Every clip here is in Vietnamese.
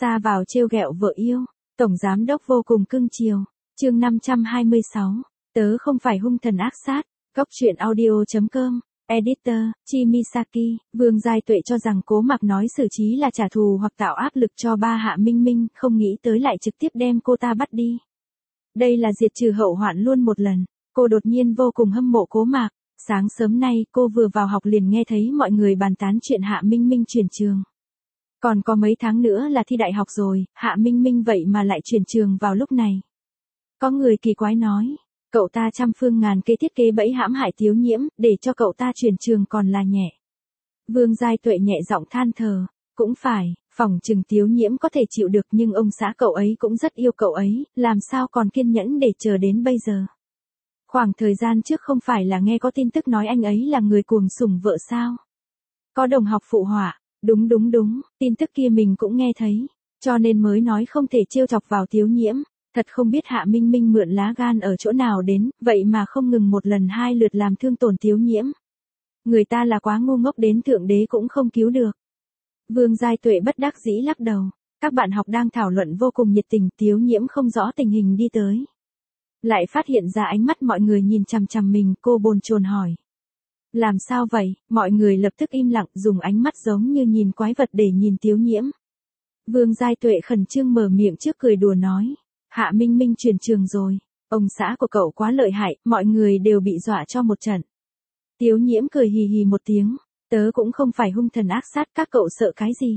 Ra vào trêu ghẹo vợ yêu, tổng giám đốc vô cùng cưng chiều. Chương 526. Tớ không phải hung thần ác sát. Góc truyện audio.com. Editor, Chimisaki. Vương Giai Tuệ cho rằng Cố Mặc nói xử trí là trả thù hoặc tạo áp lực cho ba Hạ Minh Minh, không nghĩ tới lại trực tiếp đem cô ta bắt đi. Đây là diệt trừ hậu hoạn luôn một lần. Cô đột nhiên vô cùng hâm mộ Cố Mặc. Sáng sớm nay cô vừa vào học liền nghe thấy mọi người bàn tán chuyện Hạ Minh Minh chuyển trường. Còn có mấy tháng nữa là thi đại học rồi, Hạ Minh Minh vậy mà lại chuyển trường vào lúc này. Có người kỳ quái nói, cậu ta trăm phương ngàn kế thiết kế bẫy hãm hại Tiếu Nhiễm, để cho cậu ta chuyển trường còn là nhẹ. Vương Giai Tuệ nhẹ giọng than thở, cũng phải, phỏng chừng Tiếu Nhiễm có thể chịu được nhưng ông xã cậu ấy cũng rất yêu cậu ấy, làm sao còn kiên nhẫn để chờ đến bây giờ. Khoảng thời gian trước không phải là nghe có tin tức nói anh ấy là người cuồng sủng vợ sao? Có đồng học phụ họa, đúng, tin tức kia mình cũng nghe thấy, cho nên mới nói không thể trêu chọc vào Tiếu Nhiễm. Thật không biết Hạ Minh Minh mượn lá gan ở chỗ nào đến, vậy mà không ngừng một lần hai lượt làm thương tổn Tiếu Nhiễm. Người ta là quá ngu ngốc đến thượng đế cũng không cứu được. Vương Giai Tuệ bất đắc dĩ lắc đầu. Các bạn học đang thảo luận vô cùng nhiệt tình, Tiếu Nhiễm không rõ tình hình đi tới. Lại phát hiện ra ánh mắt mọi người nhìn chằm chằm mình, cô bồn chồn hỏi. Làm sao vậy? Mọi người lập tức im lặng, dùng ánh mắt giống như nhìn quái vật để nhìn Tiếu Nhiễm. Vương Giai Tuệ khẩn trương mở miệng trước cười đùa nói. Hạ Minh Minh chuyển trường rồi, ông xã của cậu quá lợi hại, mọi người đều bị dọa cho một trận. Tiếu Nhiễm cười hì hì một tiếng, tớ cũng không phải hung thần ác sát, các cậu sợ cái gì.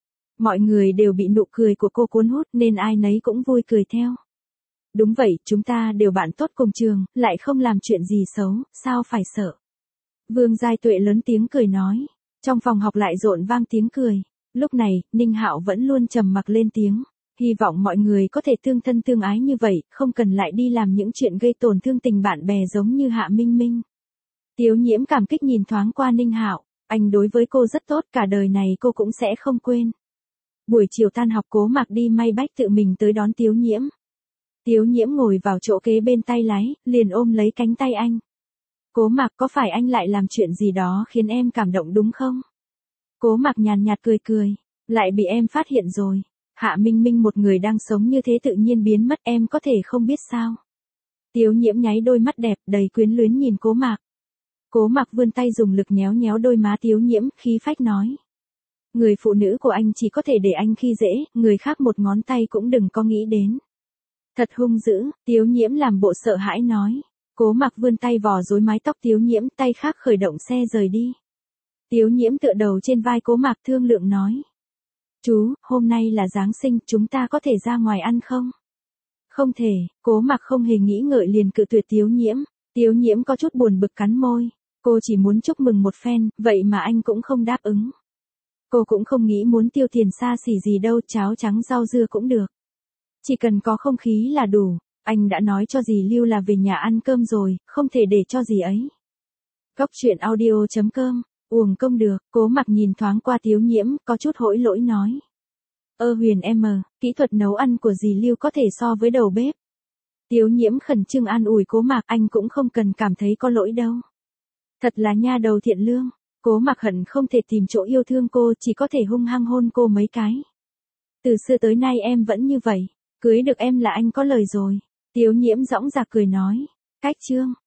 Mọi người đều bị nụ cười của cô cuốn hút nên ai nấy cũng vui cười theo. Đúng vậy, chúng ta đều bạn tốt cùng trường, lại không làm chuyện gì xấu, sao phải sợ. Vương Giai Tuệ lớn tiếng cười nói, trong phòng học lại rộn vang tiếng cười. Lúc này, Ninh Hạo vẫn luôn trầm mặc lên tiếng. Hy vọng mọi người có thể tương thân tương ái như vậy, không cần lại đi làm những chuyện gây tổn thương tình bạn bè giống như Hạ Minh Minh. Tiếu Nhiễm cảm kích nhìn thoáng qua Ninh Hạo, anh đối với cô rất tốt, cả đời này cô cũng sẽ không quên. Buổi chiều tan học Cố Mặc đi may bách tự mình tới đón Tiếu Nhiễm. Tiếu Nhiễm ngồi vào chỗ kế bên tay lái, liền ôm lấy cánh tay anh. Cố Mặc, có phải anh lại làm chuyện gì đó khiến em cảm động đúng không? Cố Mặc nhàn nhạt cười, lại bị em phát hiện rồi. Hạ Minh Minh một người đang sống như thế tự nhiên biến mất, em có thể không biết sao. Tiếu Nhiễm nháy đôi mắt đẹp đầy quyến luyến nhìn Cố Mặc. Cố Mặc vươn tay dùng lực nhéo nhéo đôi má Tiếu Nhiễm, khí phách nói. Người phụ nữ của anh chỉ có thể để anh khi dễ, người khác một ngón tay cũng đừng có nghĩ đến. Thật hung dữ, Tiếu Nhiễm làm bộ sợ hãi nói. Cố Mặc vươn tay vò rối mái tóc Tiếu Nhiễm, tay khác khởi động xe rời đi. Tiếu Nhiễm tựa đầu trên vai Cố Mặc thương lượng nói. Chú, hôm nay là Giáng sinh, chúng ta có thể ra ngoài ăn không? Không thể, Cố Mặc không hề nghĩ ngợi liền cự tuyệt Tiếu Nhiễm. Tiếu Nhiễm có chút buồn bực cắn môi. Cô chỉ muốn chúc mừng một phen, vậy mà anh cũng không đáp ứng. Cô cũng không nghĩ muốn tiêu tiền xa xỉ gì đâu, cháo trắng rau dưa cũng được. Chỉ cần có không khí là đủ, anh đã nói cho dì Lưu là về nhà ăn cơm rồi, không thể để cho dì ấy. Góc truyện audio.com. Uổng công được, Cố Mặc nhìn thoáng qua Tiếu Nhiễm, có chút hối lỗi nói. Huyền em, kỹ thuật nấu ăn của dì Lưu có thể so với đầu bếp. Tiếu Nhiễm khẩn trương an ủi Cố Mặc, anh cũng không cần cảm thấy có lỗi đâu. Thật là nha đầu thiện lương. Cố Mặc hận không thể tìm chỗ yêu thương cô, chỉ có thể hung hăng hôn cô mấy cái. Từ xưa tới nay em vẫn như vậy, cưới được em là anh có lời rồi. Tiếu Nhiễm dõng dạc cười nói. Cách chương.